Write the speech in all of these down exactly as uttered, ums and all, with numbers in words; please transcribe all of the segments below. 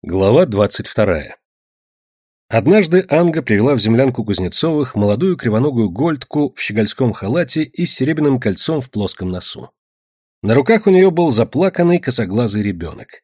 Глава двадцать вторая. Однажды Анга привела в землянку Кузнецовых молодую кривоногую гольдку в щегольском халате и с серебряным кольцом в плоском носу. На руках у нее был заплаканный косоглазый ребенок.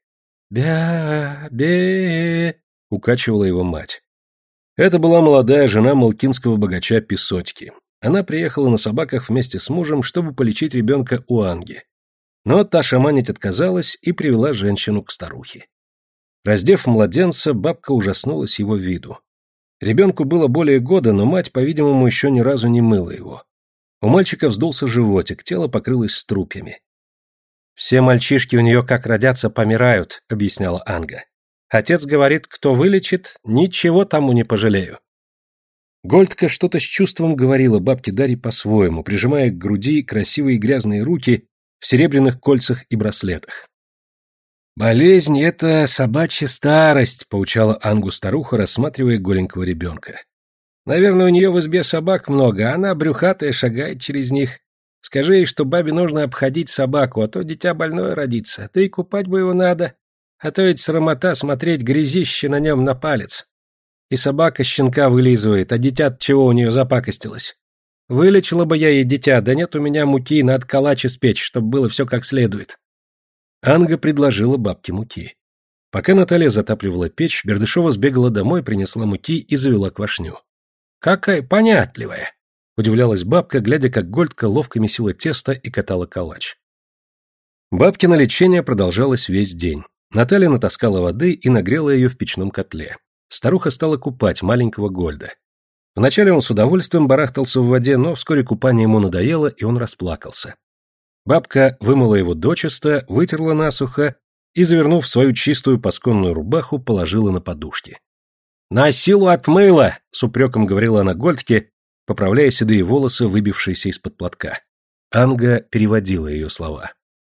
«Бя-бе!» — укачивала его мать. Это была молодая жена малкинского богача Песотьки. Она приехала на собаках вместе с мужем, чтобы полечить ребенка у Анги. Но та шаманить отказалась и привела женщину к старухе. Раздев младенца, бабка ужаснулась его виду. Ребенку было более года, но мать, по-видимому, еще ни разу не мыла его. У мальчика вздулся животик, тело покрылось струпьями. «Все мальчишки у нее как родятся, помирают», — объясняла Анга. «Отец говорит, кто вылечит, ничего тому не пожалею». Гольдка что-то с чувством говорила бабке Дарье по-своему, прижимая к груди красивые грязные руки в серебряных кольцах и браслетах. «Болезнь — это собачья старость», — поучала Ангу старуха, рассматривая голенького ребенка. «Наверное, у нее в избе собак много, а она брюхатая, шагает через них. Скажи ей, что бабе нужно обходить собаку, а то дитя больное родится, да и купать бы его надо, а то ведь срамота смотреть грязище на нем на палец. И собака щенка вылизывает, а дитя-то чего у нее запакостилось? Вылечила бы я ей дитя, да нет у меня муки, надо калач испечь, чтобы было все как следует». Анга предложила бабке муки. Пока Наталья затапливала печь, Бердышева сбегала домой, принесла муки и завела квашню. «Какая понятливая!» — удивлялась бабка, глядя, как Гольдка ловко месила тесто и катала калач. Бабкино лечение продолжалось весь день. Наталья натаскала воды и нагрела ее в печном котле. Старуха стала купать маленького Гольда. Вначале он с удовольствием барахтался в воде, но вскоре купание ему надоело, и он расплакался. Бабка вымыла его дочисто, вытерла насухо и, завернув в свою чистую пасконную рубаху, положила на подушки. «На силу отмыла!» — с упреком говорила она Гольдке, поправляя седые волосы, выбившиеся из-под платка. Анга переводила ее слова.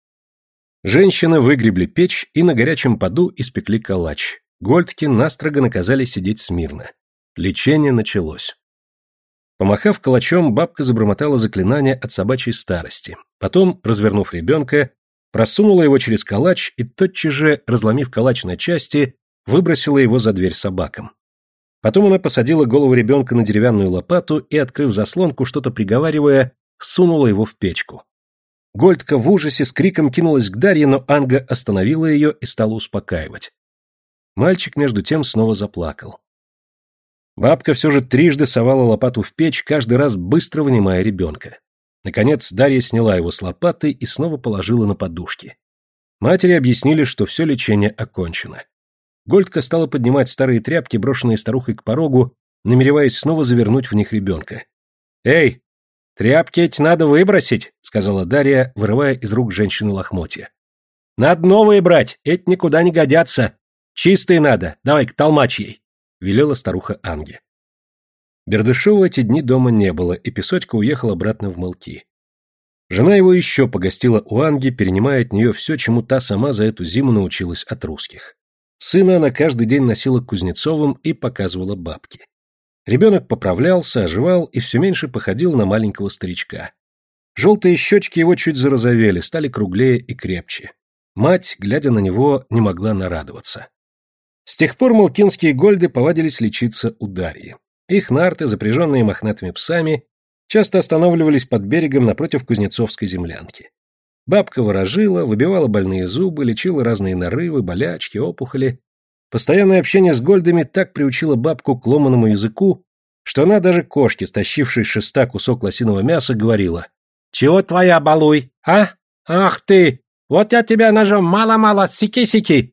Женщины выгребли печь и на горячем поду испекли калач. Гольдке настрого наказали сидеть смирно. Лечение началось. Помахав калачом, бабка забормотала заклинание от собачьей старости. Потом, развернув ребенка, просунула его через калач и тотчас же, разломив калач на части, выбросила его за дверь собакам. Потом она посадила голову ребенка на деревянную лопату и, открыв заслонку, что-то приговаривая, сунула его в печку. Гольдка в ужасе с криком кинулась к Дарье, но Анга остановила ее и стала успокаивать. Мальчик, между тем, снова заплакал. Бабка все же трижды совала лопату в печь, каждый раз быстро вынимая ребенка. Наконец Дарья сняла его с лопаты и снова положила на подушки. Матери объяснили, что все лечение окончено. Гольдка стала поднимать старые тряпки, брошенные старухой к порогу, намереваясь снова завернуть в них ребенка. «Эй, тряпки эти надо выбросить», — сказала Дарья, вырывая из рук женщины лохмотья. «Надо новые брать, эти никуда не годятся. Чистые надо, давай-ка толмачь ей», — велела старуха Анге. Бердышева эти дни дома не было, и Песотька уехал обратно в Малки. Жена его еще погостила у Анги, перенимая от нее все, чему та сама за эту зиму научилась от русских. Сына она каждый день носила к Кузнецовым и показывала бабке. Ребенок поправлялся, оживал и все меньше походил на маленького старичка. Желтые щечки его чуть зарозовели, стали круглее и крепче. Мать, глядя на него, не могла нарадоваться. С тех пор малкинские гольды повадились лечиться у Дарьи. Их нарты, запряженные мохнатыми псами, часто останавливались под берегом напротив кузнецовской землянки. Бабка ворожила, выбивала больные зубы, лечила разные нарывы, болячки, опухоли. Постоянное общение с гольдами так приучило бабку к ломаному языку, что она даже кошке, стащившей с шеста кусок лосиного мяса, говорила: «Чего твоя, балуй, а? Ах ты! Вот я тебя ножом мало-мало, сики-сики!»